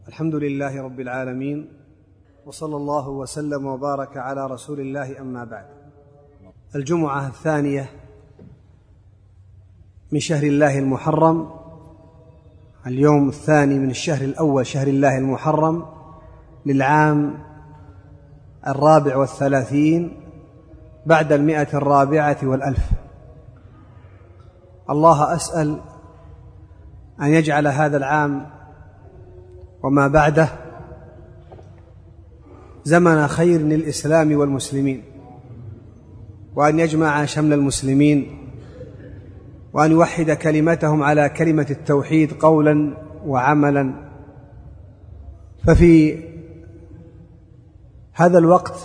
الحمد لله رب العالمين، وصلى الله وسلم وبارك على رسول الله، أما بعد. الجمعة الثانية من شهر الله المحرم، اليوم الثاني من الشهر الأول شهر الله المحرم للعام 34 بعد 104 الله أسأل أن يجعل هذا العام وما بعده زمن خير للإسلام والمسلمين، وأن يجمع شمل المسلمين، وأن يوحد كلمتهم على كلمة التوحيد قولا وعملا. ففي هذا الوقت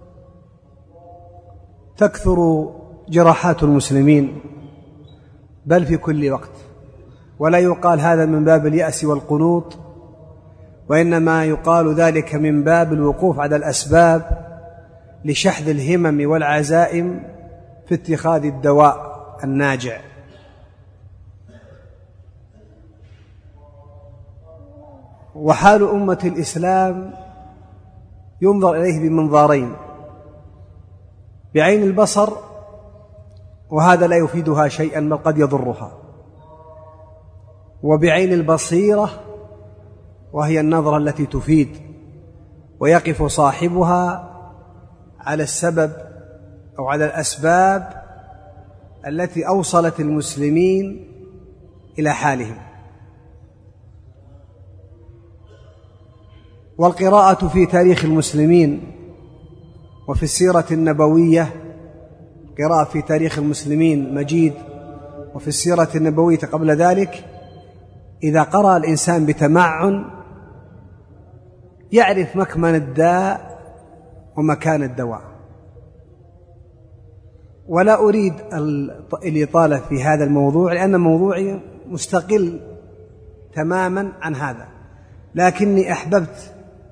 تكثر جراحات المسلمين، بل في كل وقت، ولا يقال هذا من باب اليأس والقنوط، وإنما يقال ذلك من باب الوقوف على الأسباب لشحذ الهمم والعزائم في اتخاذ الدواء الناجع. وحال أمة الإسلام ينظر إليه بمنظارين: بعين البصر، وهذا لا يفيدها شيئا بل قد يضرها، وبعين البصيرة، وهي النظرة التي تفيد، ويقف صاحبها على السبب أو على الأسباب التي أوصلت المسلمين إلى حالهم. والقراءة في تاريخ المسلمين وفي السيرة النبوية، قراءة في تاريخ المسلمين مجيد، وفي السيرة النبوية قبل ذلك، إذا قرأ الإنسان بتمعن يعرف مكمن الداء ومكان الدواء. ولا أريد الإطالة في هذا الموضوع لأن موضوعي مستقل تماما عن هذا، لكني أحببت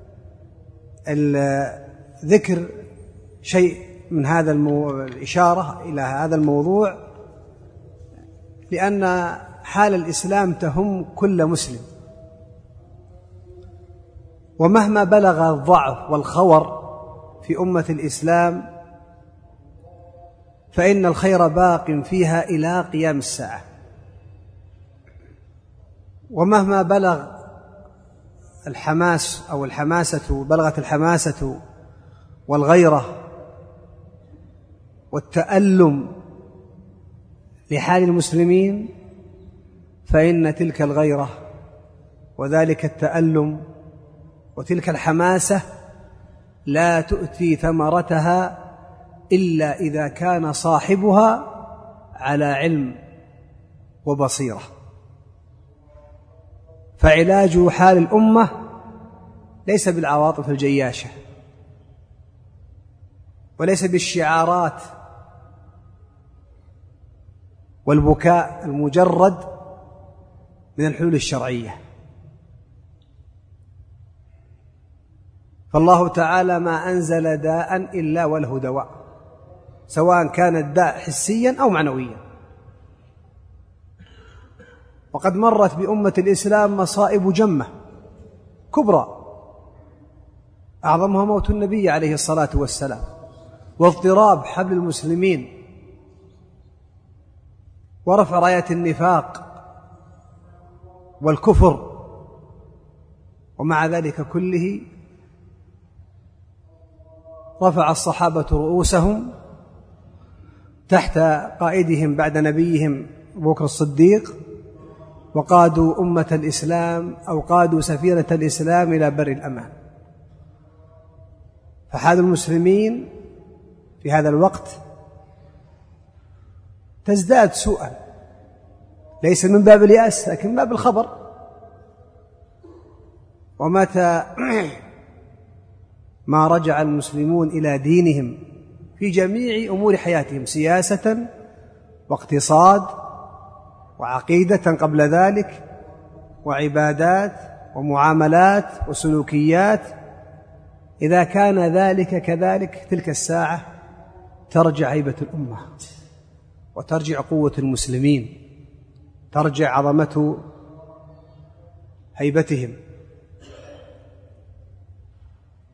ذكر شيء من هذا الإشارة إلى هذا الموضوع، لأن حال الإسلام تهم كل مسلم، ومهما بلغ الضعف والخور في أمة الإسلام فإن الخير باق فيها إلى قيام الساعة. ومهما بلغ الحماس أو بلغت الحماسة والغيرة والتألم لحال المسلمين، فإن تلك الغيرة وذلك التألم وتلك الحماسة لا تؤتي ثمرتها إلا إذا كان صاحبها على علم وبصيرة. فعلاج حال الأمة ليس بالعواطف الجياشة، وليس بالشعارات والبكاء المجرد من الحلول الشرعية. فالله تعالى ما أنزل داء إلا وله دواء، سواء كان الداء حسيا أو معنويا. وقد مرت بأمة الإسلام مصائب جمة كبرى، أعظمها موت النبي عليه الصلاة والسلام، واضطراب حبل المسلمين، ورفع راية النفاق والكفر. ومع ذلك كله رفع الصحابة رؤوسهم تحت قائدهم بعد نبيهم أبو بكر الصديق، وقادوا أمة الإسلام أو قادوا سفينة الإسلام إلى بر الأمان. فحال المسلمين في هذا الوقت تزداد سوءا، ليس من باب اليأس لكن من باب الخبر. ومتى ما رجع المسلمون إلى دينهم في جميع أمور حياتهم، سياسة واقتصاد وعقيدة قبل ذلك، وعبادات ومعاملات وسلوكيات، إذا كان ذلك كذلك تلك الساعة ترجع هيبة الأمة، وترجع قوة المسلمين، ترجع عظمة هيبتهم.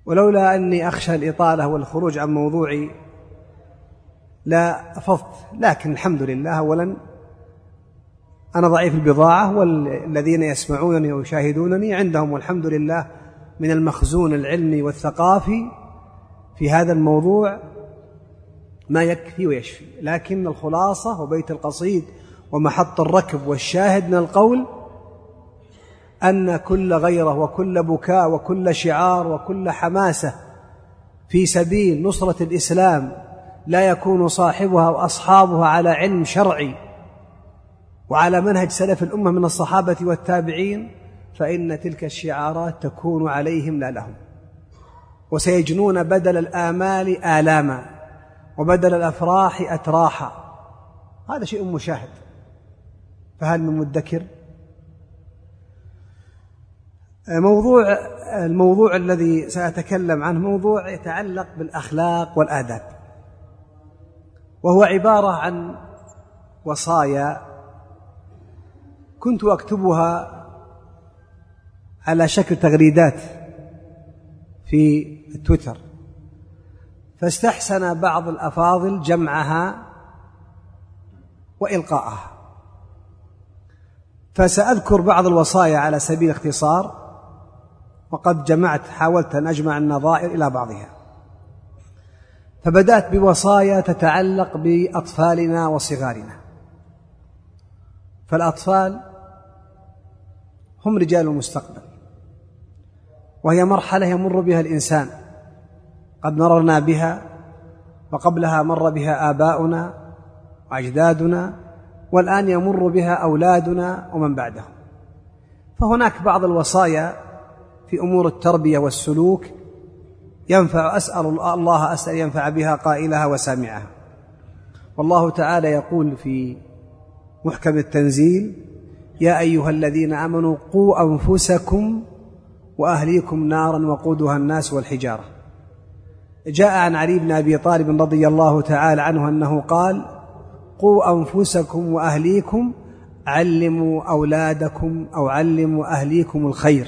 ولولا أني أخشى الإطالة والخروج عن موضوعي لا أفضت، لكن الحمد لله أولا أنا ضعيف البضاعة، والذين يسمعونني ويشاهدونني عندهم والحمد لله من المخزون العلمي والثقافي في هذا الموضوع ما يكفي ويشفي. لكن الخلاصة وبيت القصيد ومحط الركب والشاهد من القول أن كل غيرة وكل بكاء وكل شعار وكل حماسة في سبيل نصرة الإسلام لا يكون صاحبها وأصحابها على علم شرعي وعلى منهج سلف الأمة من الصحابة والتابعين، فإن تلك الشعارات تكون عليهم لا لهم، وسيجنون بدل الآمال آلاما وبدل الأفراح أتراحا. هذا شيء مشاهد، فهل من مدكر؟ الموضوع الذي سأتكلم عنه موضوع يتعلق بالأخلاق والآداب، وهو عبارة عن وصايا كنت أكتبها على شكل تغريدات في تويتر، فاستحسن بعض الأفاضل جمعها وإلقاءها، فسأذكر بعض الوصايا على سبيل الاختصار، وقد حاولت أن أجمع النظائر إلى بعضها. فبدأت بوصايا تتعلق بأطفالنا وصغارنا. فالأطفال هم رجال المستقبل، وهي مرحلة يمر بها الإنسان، قد مررنا بها وقبلها مر بها آباؤنا وأجدادنا، والآن يمر بها أولادنا ومن بعدهم. فهناك بعض الوصايا في أمور التربية والسلوك أسأل الله ينفع بها قائلها وسامعها. والله تعالى يقول في محكم التنزيل: يا أيها الذين آمنوا قوا أنفسكم وأهليكم نارا وقودها الناس والحجارة. جاء عن علي بن أبي طالب رضي الله تعالى عنه أنه قال: قوا أنفسكم وأهليكم، علموا أولادكم أو علموا أهليكم الخير.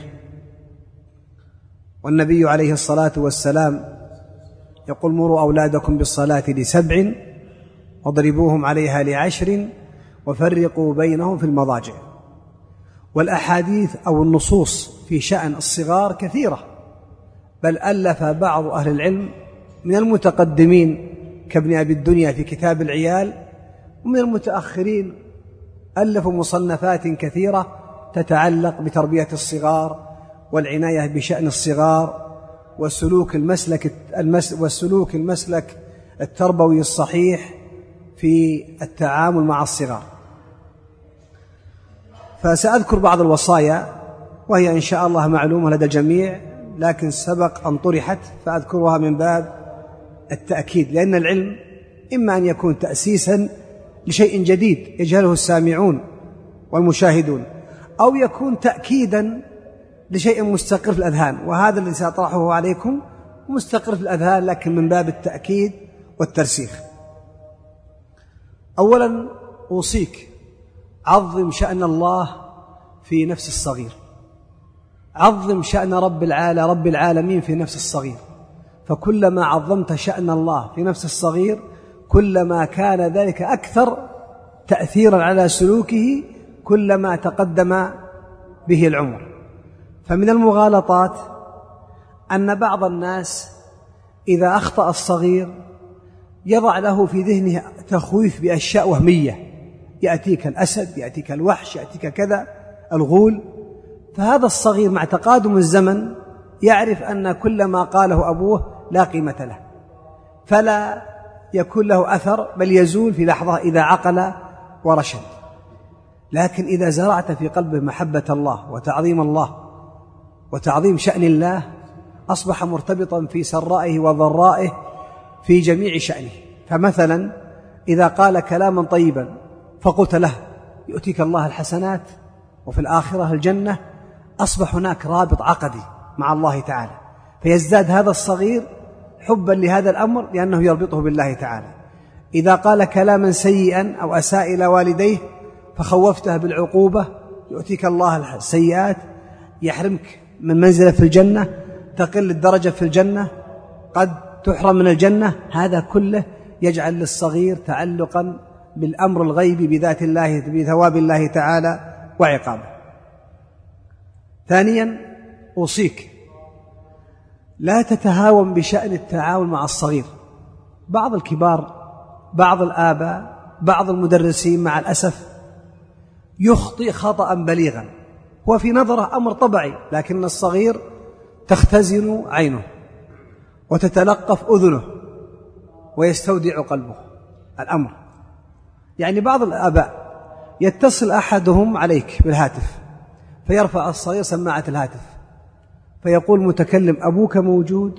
والنبي عليه الصلاة والسلام يقول: مروا أولادكم بالصلاة ل7 واضربوهم عليها ل10 وفرقوا بينهم في المضاجع. والأحاديث أو النصوص في شأن الصغار كثيرة، بل ألف بعض أهل العلم من المتقدمين كابن أبي الدنيا في كتاب العيال، ومن المتأخرين ألفوا مصنفات كثيرة تتعلق بتربية الصغار والعناية بشأن الصغار والسلوك المسلك التربوي الصحيح في التعامل مع الصغار. فسأذكر بعض الوصايا، وهي إن شاء الله معلومة لدى الجميع، لكن سبق أن طرحت فأذكرها من باب التأكيد، لأن العلم إما أن يكون تأسيسا لشيء جديد يجهله السامعون والمشاهدون، أو يكون تأكيدا لشيء مستقر في الأذهان، وهذا الذي سأطرحه عليكم مستقر في الأذهان لكن من باب التأكيد والترسيخ. أولا أوصيك: عظم شأن الله في نفس الصغير، عظم شأن رب العالمين في نفس الصغير، فكلما عظمت شأن الله في نفس الصغير كلما كان ذلك أكثر تأثيرا على سلوكه كلما تقدم به العمر. فمن المغالطات أن بعض الناس إذا أخطأ الصغير يضع له في ذهنه تخويف بأشياء وهمية، يأتيك الأسد، يأتيك الوحش، يأتيك كذا الغول. فهذا الصغير مع تقادم الزمن يعرف أن كل ما قاله أبوه لا قيمة له، فلا يكون له أثر، بل يزول في لحظة إذا عقل ورشد. لكن إذا زرعت في قلبه محبة الله وتعظيم الله وتعظيم شأن الله، أصبح مرتبطا في سرائه وضرائه في جميع شأنه. فمثلا إذا قال كلاما طيبا فقلت له: يؤتيك الله الحسنات وفي الآخرة الجنة، أصبح هناك رابط عقدي مع الله تعالى، فيزداد هذا الصغير حبا لهذا الأمر لأنه يربطه بالله تعالى. إذا قال كلاما سيئا أو أساء إلى والديه فخوفته بالعقوبة: يؤتيك الله السيئات، يحرمك من منزلة في الجنة، تقل الدرجة في الجنة، قد تحرم من الجنة. هذا كله يجعل للصغير تعلقا بالأمر الغيبي بذات الله، بثواب الله تعالى وعقابه. ثانيا أوصيك لا تتهاون بشأن التعاون مع الصغير. بعض الكبار، بعض الآباء، بعض المدرسين مع الأسف يخطئ خطأ بليغا، هو في نظره أمر طبيعي، لكن الصغير تختزن عينه وتتلقف أذنه ويستودع قلبه الأمر. يعني بعض الآباء يتصل أحدهم عليك بالهاتف فيرفع الصغير سماعة الهاتف فيقول متكلم أبوك موجود،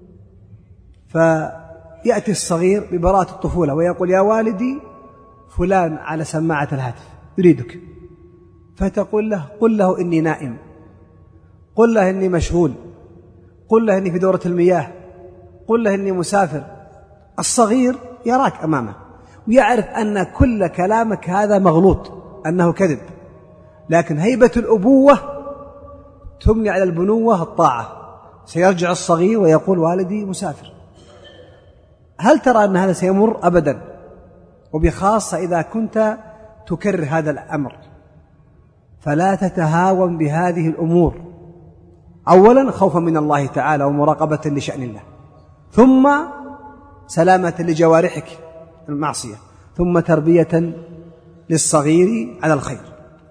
فيأتي الصغير ببراءة الطفولة ويقول يا والدي فلان على سماعة الهاتف يريدك، فتقول له قل له إني نائم، قل له إني مشغول، قل له إني في دورة المياه، قل له إني مسافر. الصغير يراك أمامه ويعرف أن كل كلامك هذا مغلوط، أنه كذب، لكن هيبة الأبوة تمني على البنوة الطاعة. سيرجع الصغير ويقول والدي مسافر. هل ترى أن هذا سيمر؟ أبدا، وبخاصة إذا كنت تكرر هذا الأمر. فلا تتهاون بهذه الأمور، أولا خوفا من الله تعالى ومراقبة لشأن الله، ثم سلامة لجوارحك المعصية، ثم تربية للصغير على الخير.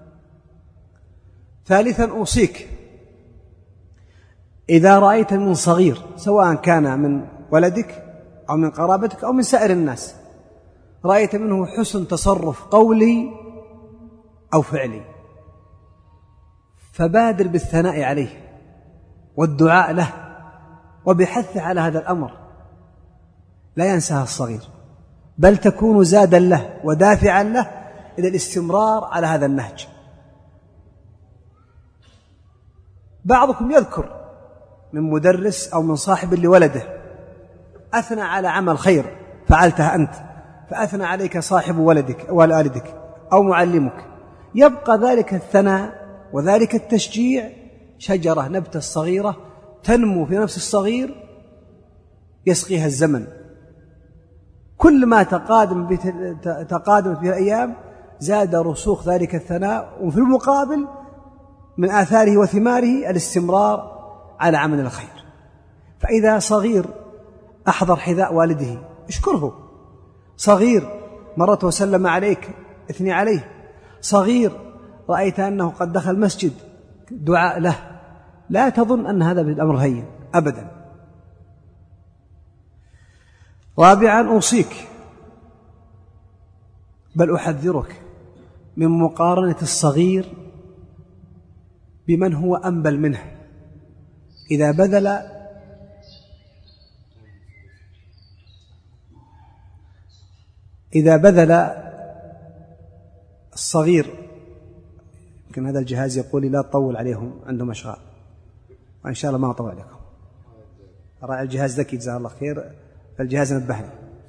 ثالثا أوصيك إذا رأيت من صغير سواء كان من ولدك أو من قرابتك أو من سائر الناس رأيت منه حسن تصرف قولي أو فعلي فبادر بالثناء عليه والدعاء له وبحثه على هذا الأمر، لا ينساها الصغير، بل تكون زادا له ودافعا له إلى الاستمرار على هذا النهج. بعضكم يذكر من مدرس أو من صاحب لولده أثنى على عمل خير فعلتها أنت، فأثنى عليك صاحب ولدك والدك أو معلمك، يبقى ذلك الثناء وذلك التشجيع شجرة نبتة صغيرة تنمو في نفس الصغير يسقيها الزمن. كل ما تقادم في الأيام زاد رسوخ ذلك الثناء، وفي المقابل من آثاره وثماره الاستمرار على عمل الخير. فإذا صغير أحضر حذاء والده اشكره، صغير مرته وسلم عليك اثني عليه، صغير رأيت أنه قد دخل المسجد دعاء له، لا تظن أن هذا بالأمر هين أبدا. رابعا أوصيك بل أحذرك من مقارنة الصغير بمن هو أنبل منه. إذا بذل الصغير، يمكن هذا الجهاز يقول لي لا تطول عليهم عندهم أشغال، وإن شاء الله ما أطول عليكم. رأي الجهاز ذكي جزاه الله خير، فالجهاز نبهني.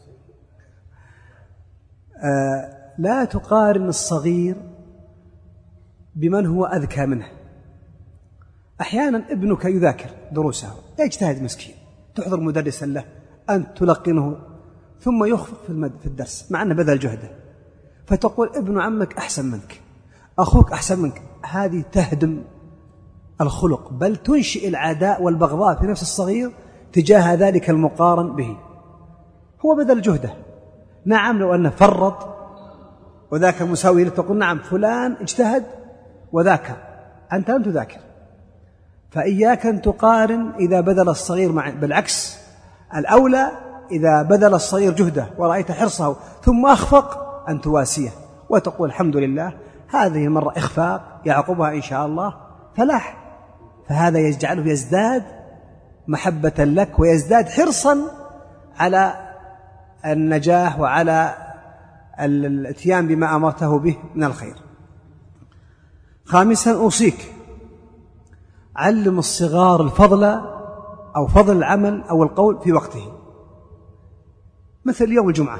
لا تقارن الصغير بمن هو أذكى منه. أحيانا ابنك يذاكر دروسه يجتهد مسكين، تحضر مدرسا له أن تلقنه ثم يخفق في الدرس مع أنه بذل جهده، فتقول ابن عمك أحسن منك، أخوك أحسن منك. هذه تهدم الخلق، بل تنشئ العداء والبغضاء في نفس الصغير تجاه ذلك المقارن به. هو بذل جهده، نعم لو أنه فرط وذاك مساوي تقول نعم فلان اجتهد وذاك أنت لم تذاكر. فإياك أن تقارن إذا بذل الصغير بالعكس، الأولى إذا بذل الصغير جهده ورأيت حرصه ثم أخفق أن تواسيه وتقول الحمد لله هذه مرة إخفاق يعقبها إن شاء الله فلاح. فهذا يجعله يزداد محبة لك ويزداد حرصا على النجاح وعلى الاتيان بما أمرته به من الخير. خامسا أوصيك علم الصغار الفضل أو فضل العمل أو القول في وقته، مثل يوم الجمعة،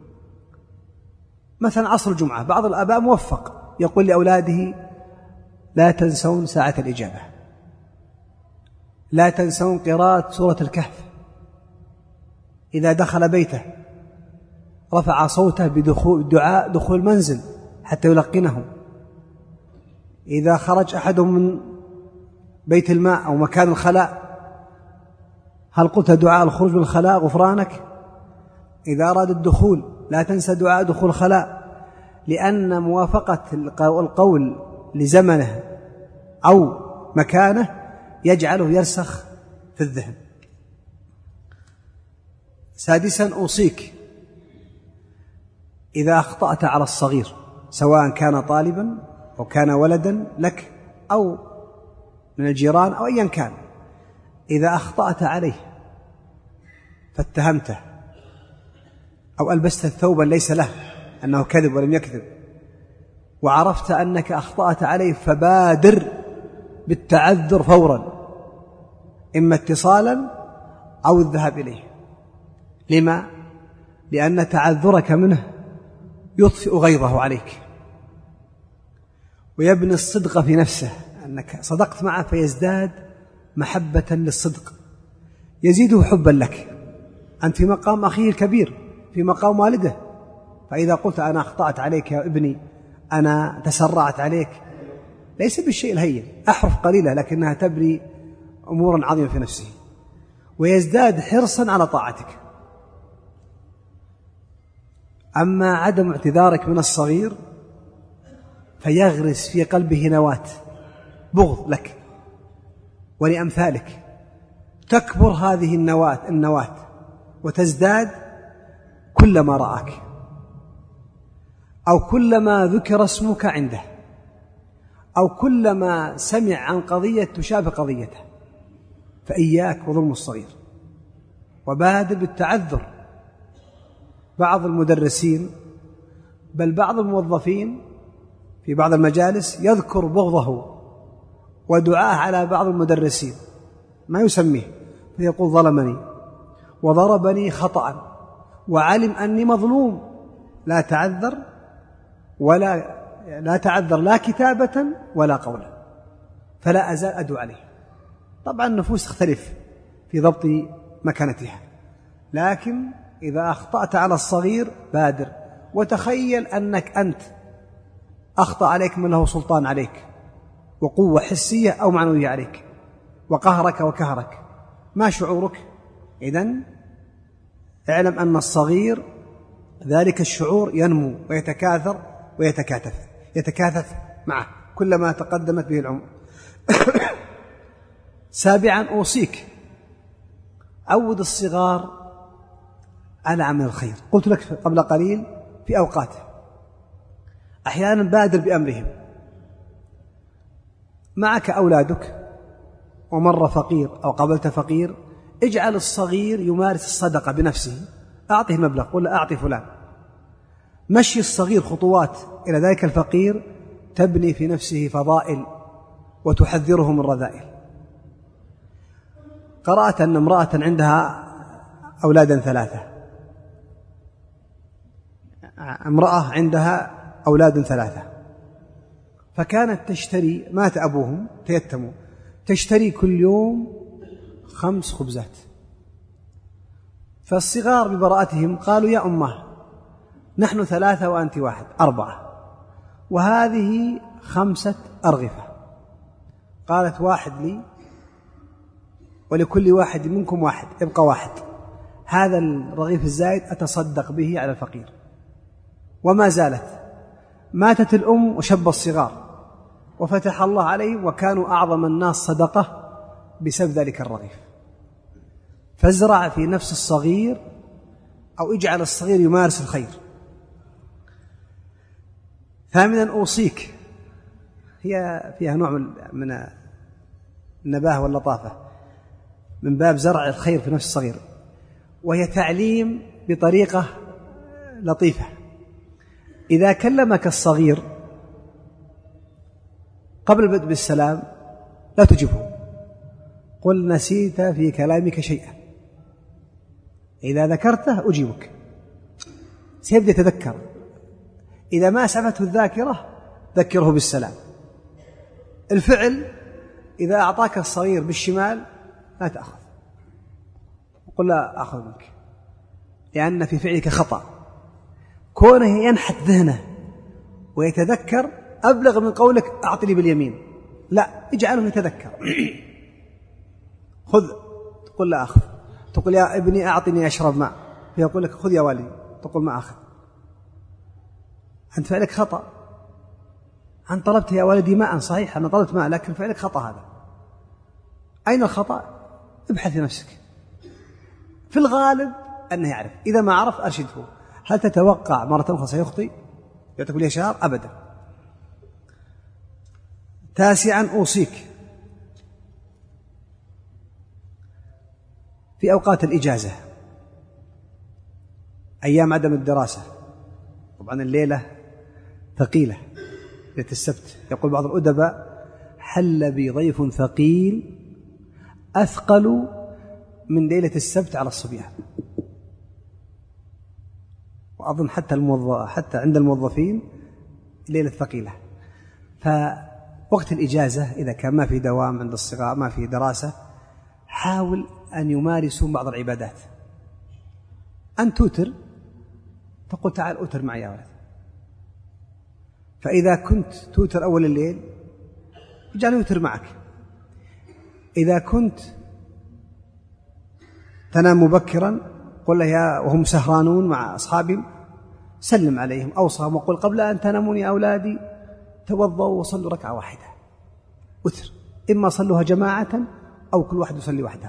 مثلا عصر الجمعة. بعض الآباء موفق يقول لأولاده لا تنسون ساعة الإجابة، لا تنسون قراءة سورة الكهف. إذا دخل بيته رفع صوته بدعاء دخول المنزل حتى يلقنه. إذا خرج أحدهم من بيت الماء أو مكان الخلاء هل قلت دعاء الخروج من الخلاء غفرانك؟ إذا أراد الدخول لا تنسى دعاء دخول الخلاء، لأن موافقة القول لزمنه أو مكانه يجعله يرسخ في الذهن. سادسا أوصيك إذا أخطأت على الصغير سواء كان طالبا أو كان ولدا لك أو من الجيران أو أيا كان، إذا أخطأت عليه فاتهمته أو ألبست ثوبا ليس له أنه كذب ولم يكذب وعرفت أنك أخطأت عليه، فبادر بالتعذر فورا، إما اتصالا أو الذهاب إليه. لما؟ لأن تعذرك منه يطفئ غيظه عليك ويبني الصدق في نفسه، أنك صدقت معه فيزداد محبة للصدق، يزيده حبا لك. أنت في مقام أخيه الكبير، في مقام والده، فإذا قلت أنا أخطأت عليك يا ابني، أنا تسرعت عليك، ليس بالشيء الهين، أحرف قليلة لكنها تبري أمورا عظيمة في نفسه ويزداد حرصا على طاعتك. أما عدم اعتذارك من الصغير فيغرس في قلبه نواة بغض لك ولأمثالك، تكبر هذه النواة وتزداد كلما رآك أو كلما ذكر اسمك عنده أو كلما سمع عن قضية تشابه قضيته. فإياك وظلم الصغير، وبادر بالتعذر. بعض المدرسين بل بعض الموظفين في بعض المجالس يذكر بغضه ودعاه على بعض المدرسين ما يسميه، فيقول ظلمني وضربني خطأ وعلم أني مظلوم، لا تعذر لا كتابة ولا قولا، فلا أزال أدعو عليه. طبعا النفوس تختلف في ضبط مكانتها، لكن إذا أخطأت على الصغير بادر، وتخيل أنك أنت أخطأ عليك من له سلطان عليك وقوة حسية أو معنوية عليك وقهرك وكهرك، ما شعورك؟ إذن اعلم أن الصغير ذلك الشعور ينمو ويتكاثر يتكاثف معه كلما تقدمت به العمر. سابعا أوصيك عود الصغار على عمل الخير. قلت لك قبل قليل في أوقاته أحيانا بادر بأمرهم. معك أولادك ومر فقير أو قابلت فقير، اجعل الصغير يمارس الصدقة بنفسه، أعطه مبلغ، قل أعطي فلان. مشي الصغير خطوات إلى ذلك الفقير تبني في نفسه فضائل وتحذره من رذائل. قرأت أن امرأة عندها أولادا 3، امرأة عندها أولاد 3، فكانت تشتري، مات أبوهم تيتموا، تشتري كل يوم 5 خبزات. فالصغار ببراءتهم قالوا يا أمه نحن 3 وأنت 1، 4، وهذه 5 أرغفة. قالت 1 لي ولكل واحد منكم 1، يبقى 1. هذا الرغيف الزائد أتصدق به على الفقير. وما زالت، ماتت الأم وشب الصغار وفتح الله عليهم وكانوا أعظم الناس صدقة بسبب ذلك الرغيف. فازرع في نفس الصغير أو اجعل الصغير يمارس الخير. ثامنا أوصيك، هي فيها نوع من النباهة واللطافة من باب زرع الخير في نفس الصغير، وهي تعليم بطريقة لطيفة. إذا كلمك الصغير قبل البدء بالسلام لا تجبه، قل نسيت في كلامك شيئا، إذا ذكرته أجيبك، سيبدأ يتذكر. إذا ما أسعفته الذاكرة ذكره بالسلام. الفعل إذا أعطاك الصغير بالشمال لا تأخذ، وقل لا أخذ منك، لأن في فعلك خطأ. كونه ينحت ذهنه ويتذكر أبلغ من قولك أعطني باليمين، لا، اجعله يتذكر. خذ، تقول لا أخذ. تقول يا ابني أعطني أشرب ماء، فيقول لك خذ يا والدي، تقول ما أخذ. أنت فعلك خطأ. أنت طلبت يا والدي ماء، صحيح أنا طلبت ماء، لكن فعلك خطأ. هذا أين الخطأ؟ ابحث لنفسك. في الغالب أنه يعرف، إذا ما عرف أرشده. هل تتوقع مرة أخرى سيخطئ يعطيك الإشارة؟ أبدا. 9 أوصيك في أوقات الإجازة، أيام عدم الدراسة. طبعا الليلة ثقيلة، ليلة السبت. يقول بعض الأدباء: حل بي ضيف ثقيل أثقل من ليلة السبت على الصبيان. وأظن حتى عند الموظفين ليلة ثقيلة. فوقت الإجازة إذا كان ما في دوام عند الصغار، ما في دراسة، حاول أن يمارسوا بعض العبادات. أن توتر، تقول تعال أوتر معي يا ولد. فإذا كنت توتر أول الليل اجعله يوتر معك. إذا كنت تنام مبكرا قل له يا وهم سهرانون مع أصحابهم سلم عليهم، أوصهم وقل قبل أن تنامون يا أولادي توضوا وصلوا ركعة واحدة وتر، إما صلوها جماعة أو كل واحد يصلي وحده.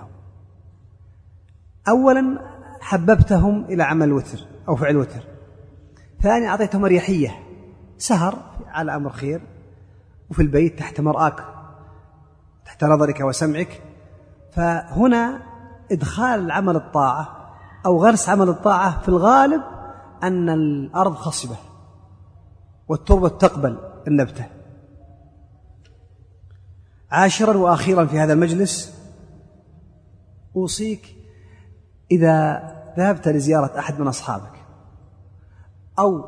أولا حببتهم إلى عمل الوتر أو فعل الوتر. ثانيا أعطيتهم ريحية، سهر على أمر خير وفي البيت تحت مرآك، تحت نظرك وسمعك. فهنا إدخال عمل الطاعة أو غرس عمل الطاعة في الغالب أن الأرض خصبة والتربة تقبل النبتة. 10 وأخيرا في هذا المجلس أوصيك إذا ذهبت لزيارة أحد من أصحابك أو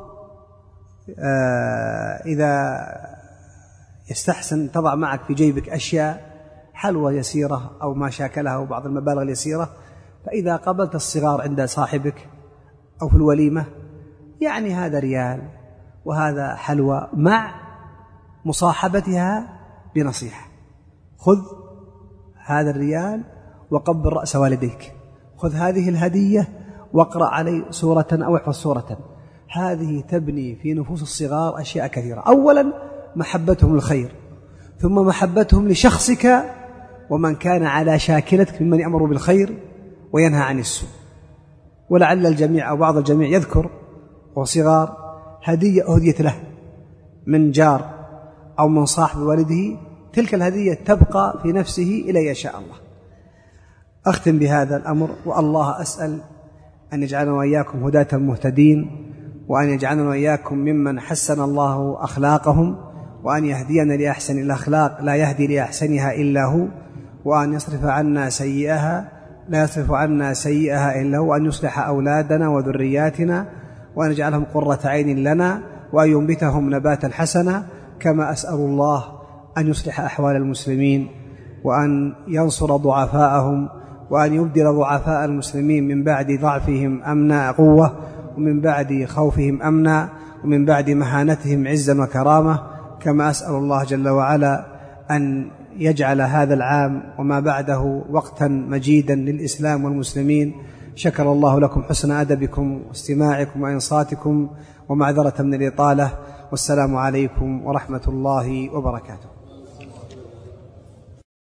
إذا يستحسن تضع معك في جيبك أشياء حلوى يسيرة أو ما شاكلها أو بعض المبالغ اليسيرة، فإذا قابلت الصغار عند صاحبك أو في الوليمة يعني هذا ريال وهذا حلوى مع مصاحبتها بنصيحة. خذ هذا الريال وقبل رأس والديك، خذ هذه الهدية واقرأ علي سورة أو احفظ سورة. هذه تبني في نفوس الصغار أشياء كثيرة. أولا محبتهم للخير، ثم محبتهم لشخصك ومن كان على شاكلتك ممن يأمر بالخير وينهى عن السوء. ولعل الجميع أو بعض الجميع يذكر وصغار هدية أهديت له من جار أو من صاحب والده، تلك الهدية تبقى في نفسه إلى يشاء الله. أختم بهذا الأمر، والله أسأل أن يجعلنا وإياكم هداة مهتدين، وأن يجعلنا وإياكم ممن حسن الله أخلاقهم، وأن يهدينا لأحسن الأخلاق لا يهدي لأحسنها إلا هو، وأن يصرف عنا سيئها لا يصرف عنا سيئها إلا هو، وأن يصلح أولادنا وذرياتنا وأن يجعلهم قرة عين لنا، وأن ينبتهم نباتا حسنا. كما أسأل الله أن يصلح أحوال المسلمين وأن ينصر ضعفاءهم، وأن يبدل ضعفاء المسلمين من بعد ضعفهم أمنا قوة، ومن بعد خوفهم أمنا، ومن بعد مهانتهم عزا وكرامة. كما أسأل الله جل وعلا أن يجعل هذا العام وما بعده وقتا مجيدا للإسلام والمسلمين. شكر الله لكم حسن أدبكم واستماعكم وإنصاتكم، ومعذرة من الإطالة، والسلام عليكم ورحمة الله وبركاته.